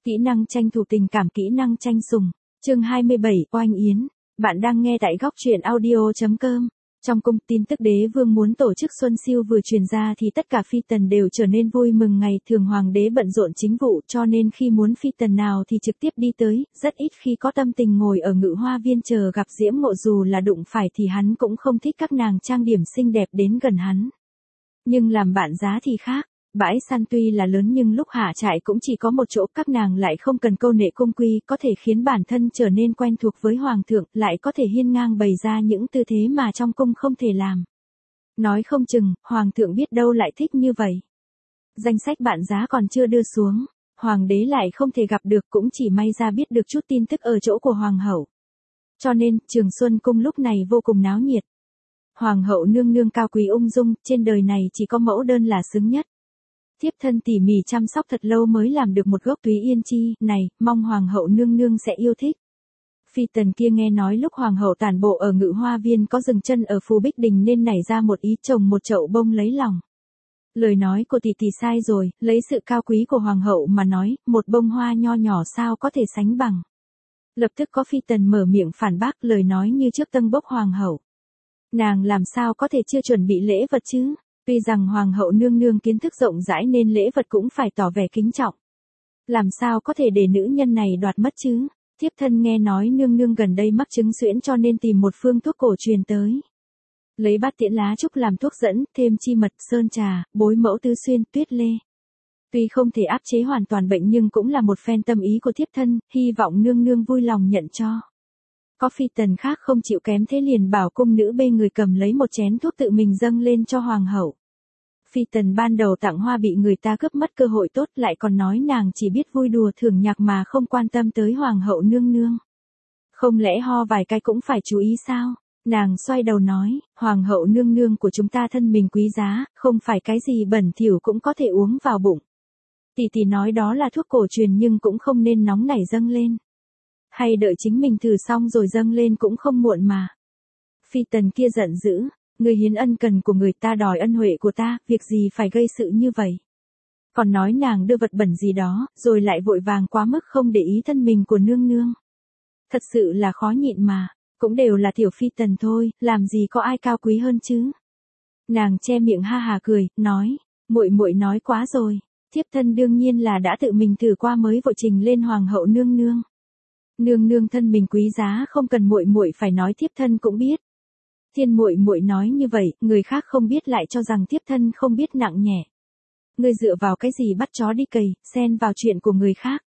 Kỹ năng tranh thủ tình cảm, kỹ năng tranh sủng. Chương 27, Oanh Yến. Bạn đang nghe tại góc truyện audio.com. Trong cung, tin tức đế vương muốn tổ chức Xuân Siêu vừa truyền ra thì tất cả phi tần đều trở nên vui mừng. Ngày thường hoàng đế bận rộn chính vụ, cho nên khi muốn phi tần nào thì trực tiếp đi tới, rất ít khi có tâm tình ngồi ở Ngự Hoa Viên chờ gặp Diễm Ngộ, dù là đụng phải thì hắn cũng không thích các nàng trang điểm xinh đẹp đến gần hắn. Nhưng làm bạn giá thì khác. Bãi săn tuy là lớn nhưng lúc hạ trại cũng chỉ có một chỗ, các nàng lại không cần câu nệ cung quy, có thể khiến bản thân trở nên quen thuộc với hoàng thượng, lại có thể hiên ngang bày ra những tư thế mà trong cung không thể làm. Nói không chừng, hoàng thượng biết đâu lại thích như vậy. Danh sách bạn giá còn chưa đưa xuống, hoàng đế lại không thể gặp được, cũng chỉ may ra biết được chút tin tức ở chỗ của hoàng hậu. Cho nên, Trường Xuân cung lúc này vô cùng náo nhiệt. Hoàng hậu nương nương cao quý ung dung, trên đời này chỉ có mẫu đơn là xứng nhất. Thiếp thân tỉ mỉ chăm sóc thật lâu mới làm được một gốc túy yên chi, này, mong hoàng hậu nương nương sẽ yêu thích. Phi tần kia nghe nói lúc hoàng hậu tản bộ ở Ngự Hoa Viên có dừng chân ở Phù Bích Đình nên nảy ra một ý trồng một chậu bông lấy lòng. Lời nói của tỷ tỷ sai rồi, lấy sự cao quý của hoàng hậu mà nói, một bông hoa nho nhỏ sao có thể sánh bằng. Lập tức có phi tần mở miệng phản bác, lời nói như trước tâng bốc hoàng hậu. Nàng làm sao có thể chưa chuẩn bị lễ vật chứ? Tuy rằng hoàng hậu nương nương kiến thức rộng rãi nên lễ vật cũng phải tỏ vẻ kính trọng. Làm sao có thể để nữ nhân này đoạt mất chứ? Thiếp thân nghe nói nương nương gần đây mắc chứng suyễn cho nên tìm một phương thuốc cổ truyền tới. Lấy bát tiễn lá trúc làm thuốc dẫn, thêm chi mật, sơn trà, bối mẫu tứ xuyên, tuyết lê. Tuy không thể áp chế hoàn toàn bệnh nhưng cũng là một phen tâm ý của thiếp thân, hy vọng nương nương vui lòng nhận cho. Có phi tần khác không chịu kém thế liền bảo cung nữ bê người cầm lấy một chén thuốc tự mình dâng lên cho hoàng hậu. Phi tần ban đầu tặng hoa bị người ta cướp mất cơ hội tốt, lại còn nói nàng chỉ biết vui đùa thưởng nhạc mà không quan tâm tới hoàng hậu nương nương. Không lẽ ho vài cái cũng phải chú ý sao? Nàng xoay đầu nói, hoàng hậu nương nương của chúng ta thân mình quý giá, không phải cái gì bẩn thỉu cũng có thể uống vào bụng. Tỷ tỷ nói đó là thuốc cổ truyền nhưng cũng không nên nóng nảy dâng lên. Hay đợi chính mình thử xong rồi dâng lên cũng không muộn mà. Phi tần kia giận dữ, người hiến ân cần của người ta đòi ân huệ của ta, việc gì phải gây sự như vậy. Còn nói nàng đưa vật bẩn gì đó, rồi lại vội vàng quá mức không để ý thân mình của nương nương. Thật sự là khó nhịn mà, cũng đều là tiểu phi tần thôi, làm gì có ai cao quý hơn chứ. Nàng che miệng ha hà cười, nói, muội muội nói quá rồi, thiếp thân đương nhiên là đã tự mình thử qua mới vội trình lên hoàng hậu nương nương. Nương nương thân mình quý giá không cần muội muội phải nói, thiếp thân cũng biết. Thiên muội muội nói như vậy, người khác không biết lại cho rằng thiếp thân không biết nặng nhẹ. Ngươi dựa vào cái gì bắt chó đi cày, xen vào chuyện của người khác.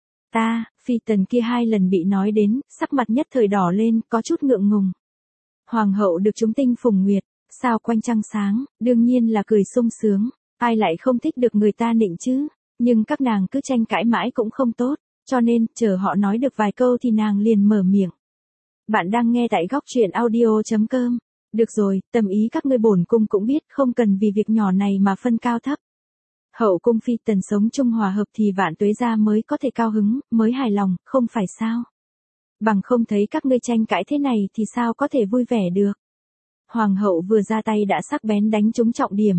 Ta, phi tần kia 2 lần bị nói đến, sắc mặt nhất thời đỏ lên, có chút ngượng ngùng. Hoàng hậu được chúng tinh phùng nguyệt, sao quanh trăng sáng, đương nhiên là cười sung sướng, ai lại không thích được người ta nịnh chứ, nhưng các nàng cứ tranh cãi mãi cũng không tốt. Cho nên, chờ họ nói được vài câu thì nàng liền mở miệng. Bạn đang nghe tại góc truyện audio.com. Được rồi, tâm ý các ngươi bổn cung cũng biết, không cần vì việc nhỏ này mà phân cao thấp. Hậu cung phi tần sống chung hòa hợp thì vạn tuế gia mới có thể cao hứng, mới hài lòng, không phải sao? Bằng không thấy các ngươi tranh cãi thế này thì sao có thể vui vẻ được? Hoàng hậu vừa ra tay đã sắc bén đánh trúng trọng điểm.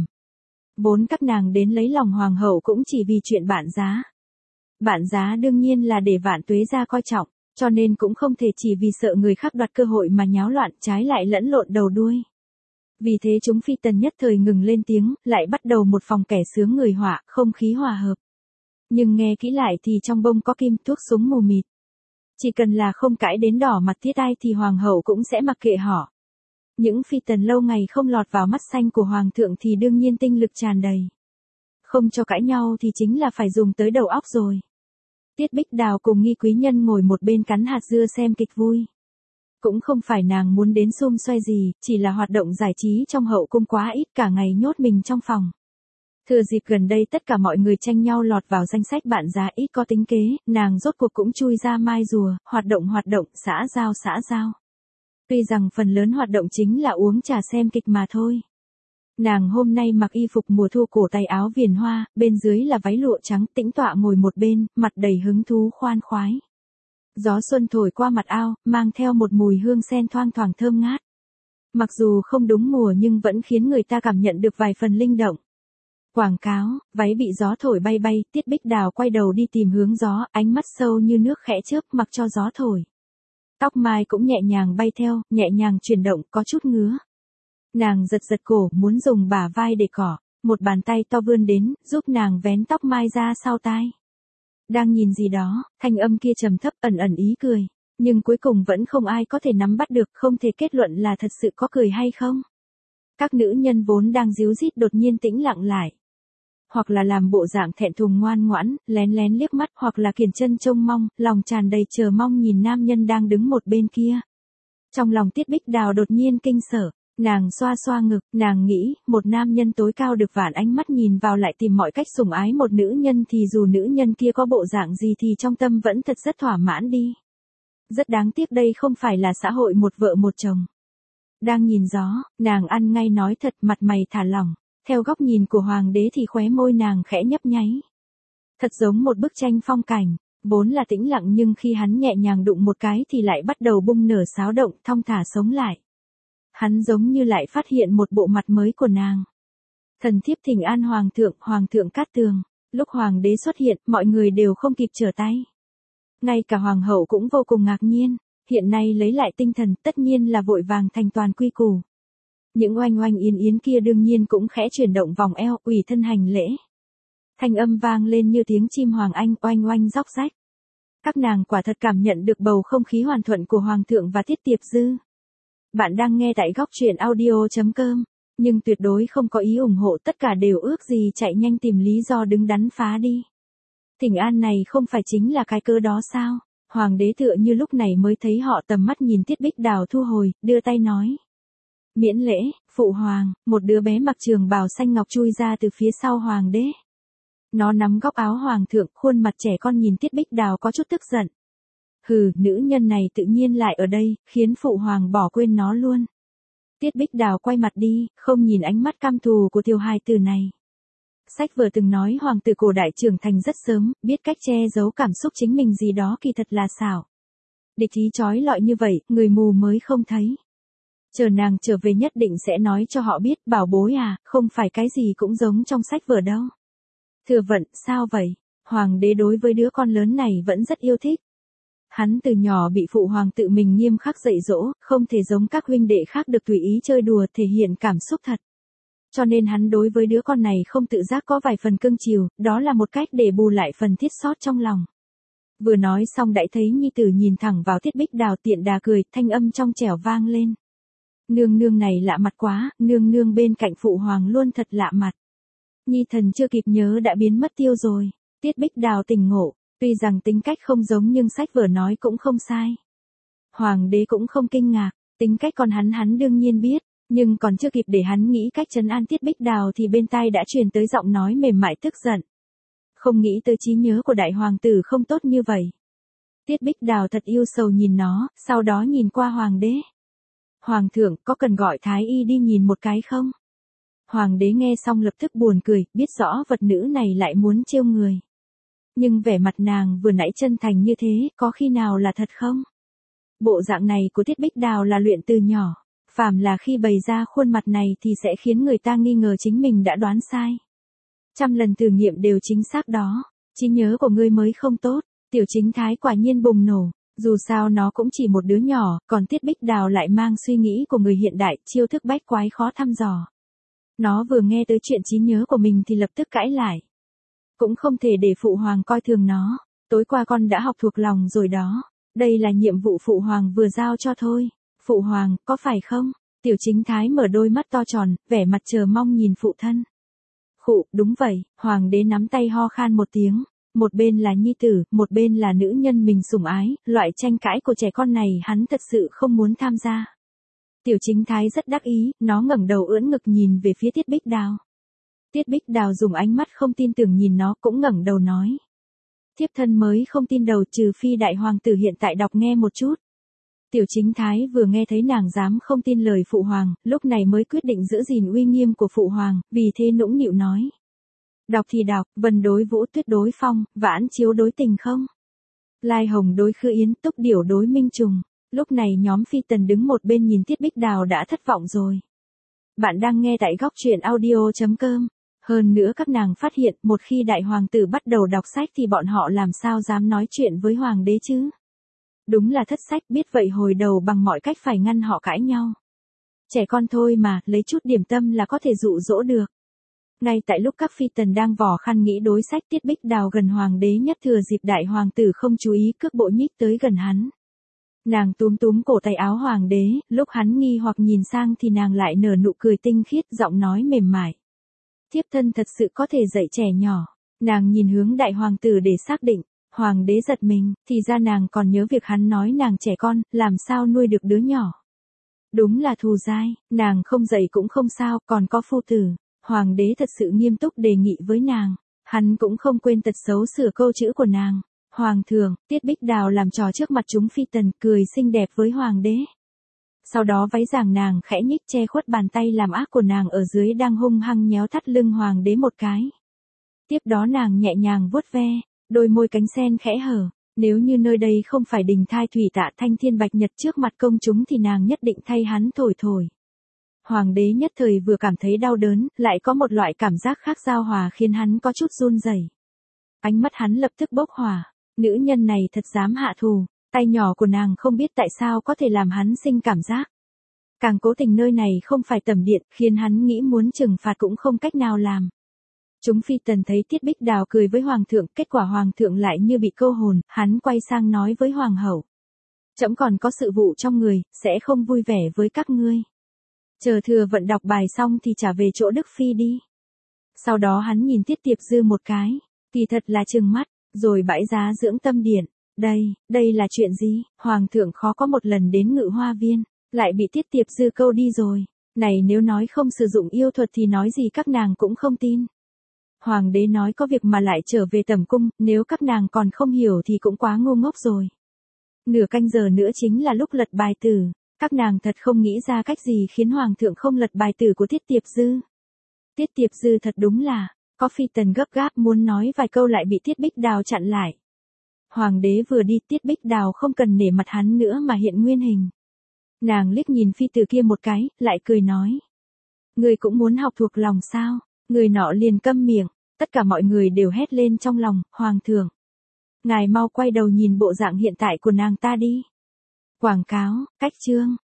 Vốn các nàng đến lấy lòng hoàng hậu cũng chỉ vì chuyện bạn giá. Bạn giá đương nhiên là để vạn tuế gia coi trọng, cho nên cũng không thể chỉ vì sợ người khác đoạt cơ hội mà nháo loạn, trái lại lẫn lộn đầu đuôi. Vì thế chúng phi tần nhất thời ngừng lên tiếng, lại bắt đầu một phòng kẻ sướng người họa, không khí hòa hợp. Nhưng nghe kỹ lại thì trong bông có kim, thuốc súng mù mịt. Chỉ cần là không cãi đến đỏ mặt tiết ai thì hoàng hậu cũng sẽ mặc kệ họ. Những phi tần lâu ngày không lọt vào mắt xanh của hoàng thượng thì đương nhiên tinh lực tràn đầy. Không cho cãi nhau thì chính là phải dùng tới đầu óc rồi. Tiết Bích Đào cùng Nghi Quý Nhân ngồi một bên cắn hạt dưa xem kịch vui. Cũng không phải nàng muốn đến xum xoay gì, chỉ là hoạt động giải trí trong hậu cung quá ít, cả ngày nhốt mình trong phòng. Thừa dịp gần đây tất cả mọi người tranh nhau lọt vào danh sách bạn giá ít có tính kế, nàng rốt cuộc cũng chui ra mai rùa, hoạt động, xã giao. Tuy rằng phần lớn hoạt động chính là uống trà xem kịch mà thôi. Nàng hôm nay mặc y phục mùa thu cổ tay áo viền hoa, bên dưới là váy lụa trắng, tĩnh tọa ngồi một bên, mặt đầy hứng thú khoan khoái. Gió xuân thổi qua mặt ao, mang theo một mùi hương sen thoang thoảng thơm ngát. Mặc dù không đúng mùa nhưng vẫn khiến người ta cảm nhận được vài phần linh động. Quảng cáo, váy bị gió thổi bay bay, Tiết Bích Đào quay đầu đi tìm hướng gió, ánh mắt sâu như nước khẽ chớp mặc cho gió thổi. Tóc mai cũng nhẹ nhàng bay theo, nhẹ nhàng chuyển động, có chút ngứa. Nàng giật giật cổ, muốn dùng bả vai để cỏ, một bàn tay to vươn đến, giúp nàng vén tóc mai ra sau tai. Đang nhìn gì đó, thanh âm kia trầm thấp ẩn ẩn ý cười, nhưng cuối cùng vẫn không ai có thể nắm bắt được, không thể kết luận là thật sự có cười hay không. Các nữ nhân vốn đang díu dít đột nhiên tĩnh lặng lại. Hoặc là làm bộ dạng thẹn thùng ngoan ngoãn, lén lén liếc mắt, hoặc là kiềm chân trông mong, lòng tràn đầy chờ mong nhìn nam nhân đang đứng một bên kia. Trong lòng Tiết Bích Đào đột nhiên kinh sợ, nàng xoa xoa ngực, nàng nghĩ, một nam nhân tối cao được vạn ánh mắt nhìn vào lại tìm mọi cách sủng ái một nữ nhân thì dù nữ nhân kia có bộ dạng gì thì trong tâm vẫn thật rất thỏa mãn đi. Rất đáng tiếc đây không phải là xã hội một vợ một chồng. Đang nhìn gió, nàng ăn ngay nói thật, mặt mày thả lỏng. Theo góc nhìn của hoàng đế thì khóe môi nàng khẽ nhấp nháy. Thật giống một bức tranh phong cảnh, vốn là tĩnh lặng nhưng khi hắn nhẹ nhàng đụng một cái thì lại bắt đầu bung nở xáo động, thong thả sống lại. Hắn giống như lại phát hiện một bộ mặt mới của nàng. Thần thiếp thỉnh an hoàng thượng Cát Tường. Lúc hoàng đế xuất hiện, mọi người đều không kịp trở tay. Ngay cả hoàng hậu cũng vô cùng ngạc nhiên, hiện nay lấy lại tinh thần tất nhiên là vội vàng thành toàn quy củ. Những oanh oanh yến yến kia đương nhiên cũng khẽ chuyển động vòng eo, ủy thân hành lễ. Thanh âm vang lên như tiếng chim hoàng anh, oanh oanh róc rách. Các nàng quả thật cảm nhận được bầu không khí hoàn thuận của hoàng thượng và Tiết Tiệp Dư. Bạn đang nghe tại góc truyện audio.com, nhưng tuyệt đối không có ý ủng hộ, tất cả đều ước gì chạy nhanh tìm lý do đứng đắn phá đi. Thỉnh an này không phải chính là cái cơ đó sao? Hoàng đế tựa như lúc này mới thấy họ, tầm mắt nhìn Tiết Bích Đào thu hồi, đưa tay nói. Miễn lễ, phụ hoàng. Một đứa bé mặc trường bào xanh ngọc chui ra từ phía sau hoàng đế. Nó nắm góc áo hoàng thượng, khuôn mặt trẻ con nhìn Tiết Bích Đào có chút tức giận. Hừ, nữ nhân này tự nhiên lại ở đây, khiến phụ hoàng bỏ quên nó luôn. Tiết Bích Đào quay mặt đi, không nhìn ánh mắt căm thù của tiểu hài tử này. Sách vở từng nói hoàng tử cổ đại trưởng thành rất sớm, biết cách che giấu cảm xúc chính mình gì đó kỳ thật là xảo. Địch ý chói lọi như vậy, người mù mới không thấy. Chờ nàng trở về nhất định sẽ nói cho họ biết, bảo bối à, không phải cái gì cũng giống trong sách vở đâu. Thừa vận, sao vậy? Hoàng đế đối với đứa con lớn này vẫn rất yêu thích. Hắn từ nhỏ bị phụ hoàng tự mình nghiêm khắc dạy dỗ, không thể giống các huynh đệ khác được tùy ý chơi đùa thể hiện cảm xúc thật. Cho nên hắn đối với đứa con này không tự giác có vài phần cưng chiều, đó là một cách để bù lại phần thiết sót trong lòng. Vừa nói xong đã thấy nhi tử nhìn thẳng vào Tiết Bích Đào, tiện đà cười, thanh âm trong trẻo vang lên. Nương nương này lạ mặt quá, nương nương bên cạnh phụ hoàng luôn thật lạ mặt. Nhi thần chưa kịp nhớ đã biến mất tiêu rồi. Tiết Bích Đào tỉnh ngộ, tuy rằng tính cách không giống nhưng sách vở nói cũng không sai. Hoàng đế cũng không kinh ngạc, tính cách con hắn đương nhiên biết, nhưng còn chưa kịp để hắn nghĩ cách trấn an Tiết Bích Đào thì bên tai đã truyền tới giọng nói mềm mại tức giận. Không nghĩ tới trí nhớ của đại hoàng tử không tốt như vậy. Tiết Bích Đào thật yêu sầu nhìn nó, sau đó nhìn qua hoàng đế. Hoàng thượng, có cần gọi thái y đi nhìn một cái không? Hoàng đế nghe xong lập tức buồn cười, biết rõ vật nữ này lại muốn trêu người. Nhưng vẻ mặt nàng vừa nãy chân thành như thế, có khi nào là thật không? Bộ dạng này của Tiết Bích Đào là luyện từ nhỏ, phàm là khi bày ra khuôn mặt này thì sẽ khiến người ta nghi ngờ chính mình đã đoán sai. Trăm lần thử nghiệm đều chính xác đó, trí nhớ của ngươi mới không tốt. Tiểu Chính Thái quả nhiên bùng nổ, dù sao nó cũng chỉ một đứa nhỏ, còn Tiết Bích Đào lại mang suy nghĩ của người hiện đại, chiêu thức bách quái khó thăm dò. Nó vừa nghe tới chuyện trí nhớ của mình thì lập tức cãi lại. Cũng không thể để phụ hoàng coi thường nó, tối qua con đã học thuộc lòng rồi đó, đây là nhiệm vụ phụ hoàng vừa giao cho thôi. Phụ hoàng, có phải không? Tiểu Chính Thái mở đôi mắt to tròn, vẻ mặt chờ mong nhìn phụ thân. Khụ, đúng vậy, hoàng đế nắm tay ho khan một tiếng. Một bên là nhi tử, một bên là nữ nhân mình sủng ái, loại tranh cãi của trẻ con này hắn thật sự không muốn tham gia. Tiểu Chính Thái rất đắc ý, nó ngẩng đầu ưỡn ngực nhìn về phía Tiết Bích Đào. Tiết Bích Đào dùng ánh mắt không tin tưởng nhìn nó, cũng ngẩng đầu nói. Thiếp thân mới không tin đầu, trừ phi đại hoàng tử hiện tại đọc nghe một chút. Tiểu Chính Thái vừa nghe thấy nàng dám không tin lời phụ hoàng, lúc này mới quyết định giữ gìn uy nghiêm của phụ hoàng, vì thế nũng nịu nói. Đọc thì đọc, vân đối vũ tuyết đối phong, vãn chiếu đối tình không? Lai hồng đối khư yến, túc điểu đối minh trùng. Lúc này nhóm phi tần đứng một bên nhìn Tiết Bích Đào đã thất vọng rồi. Bạn đang nghe tại góc truyện audio.com. Hơn nữa các nàng phát hiện một khi đại hoàng tử bắt đầu đọc sách thì bọn họ làm sao dám nói chuyện với hoàng đế chứ. Đúng là thất sách, biết vậy hồi đầu bằng mọi cách phải ngăn họ cãi nhau. Trẻ con thôi mà, lấy chút điểm tâm là có thể dụ dỗ được. Ngay tại lúc các phi tần đang vò khăn nghĩ đối sách, Tiết Bích Đào gần hoàng đế nhất thừa dịp đại hoàng tử không chú ý cước bộ nhích tới gần hắn. Nàng túm túm cổ tay áo hoàng đế, lúc hắn nghi hoặc nhìn sang thì nàng lại nở nụ cười tinh khiết, giọng nói mềm mại. Thiếp thân thật sự có thể dạy trẻ nhỏ. Nàng nhìn hướng đại hoàng tử để xác định. Hoàng đế giật mình, thì ra nàng còn nhớ việc hắn nói nàng trẻ con, làm sao nuôi được đứa nhỏ. Đúng là thù dai, nàng không dạy cũng không sao, còn có phu tử. Hoàng đế thật sự nghiêm túc đề nghị với nàng. Hắn cũng không quên tật xấu sửa câu chữ của nàng. Hoàng thượng, Tiết Bích Đào làm trò trước mặt chúng phi tần, cười xinh đẹp với hoàng đế. Sau đó váy giảng nàng khẽ nhích che khuất bàn tay làm ác của nàng ở dưới đang hung hăng nhéo thắt lưng hoàng đế một cái. Tiếp đó nàng nhẹ nhàng vuốt ve, đôi môi cánh sen khẽ hở. Nếu như nơi đây không phải đình thai thủy tạ thanh thiên bạch nhật trước mặt công chúng thì nàng nhất định thay hắn thổi thổi. Hoàng đế nhất thời vừa cảm thấy đau đớn, lại có một loại cảm giác khác giao hòa khiến hắn có chút run rẩy. Ánh mắt hắn lập tức bốc hỏa, nữ nhân này thật dám hạ thù, tay nhỏ của nàng không biết tại sao có thể làm hắn sinh cảm giác. Càng cố tình nơi này không phải tẩm điện, khiến hắn nghĩ muốn trừng phạt cũng không cách nào làm. Chúng phi tần thấy Tiết Bích Đào cười với hoàng thượng, kết quả hoàng thượng lại như bị câu hồn, hắn quay sang nói với hoàng hậu. Trẫm còn có sự vụ trong người, sẽ không vui vẻ với các ngươi. Chờ thừa vận đọc bài xong thì trả về chỗ Đức Phi đi. Sau đó hắn nhìn Tiết Tiệp Dư một cái, thì thật là trừng mắt, rồi bãi giá dưỡng tâm điện. Đây là chuyện gì? Hoàng thượng khó có một lần đến Ngự Hoa Viên, lại bị Tiết Tiệp Dư câu đi rồi. Này nếu nói không sử dụng yêu thuật thì nói gì các nàng cũng không tin. Hoàng đế nói có việc mà lại trở về tẩm cung, nếu các nàng còn không hiểu thì cũng quá ngu ngốc rồi. Nửa canh giờ nữa chính là lúc lật bài tử, các nàng thật không nghĩ ra cách gì khiến hoàng thượng không lật bài tử của Tiết Tiệp Dư. Tiết Tiệp Dư thật đúng là, có phi tần gấp gáp muốn nói vài câu lại bị Tiết Bích Đào chặn lại. Hoàng đế vừa đi, Tiết Bích Đào không cần nể mặt hắn nữa mà hiện nguyên hình. Nàng liếc nhìn phi tử kia một cái, lại cười nói. Người cũng muốn học thuộc lòng sao? Người nọ liền câm miệng, tất cả mọi người đều hét lên trong lòng, hoàng thượng. Ngài mau quay đầu nhìn bộ dạng hiện tại của nàng ta đi. Quảng cáo, cách chương.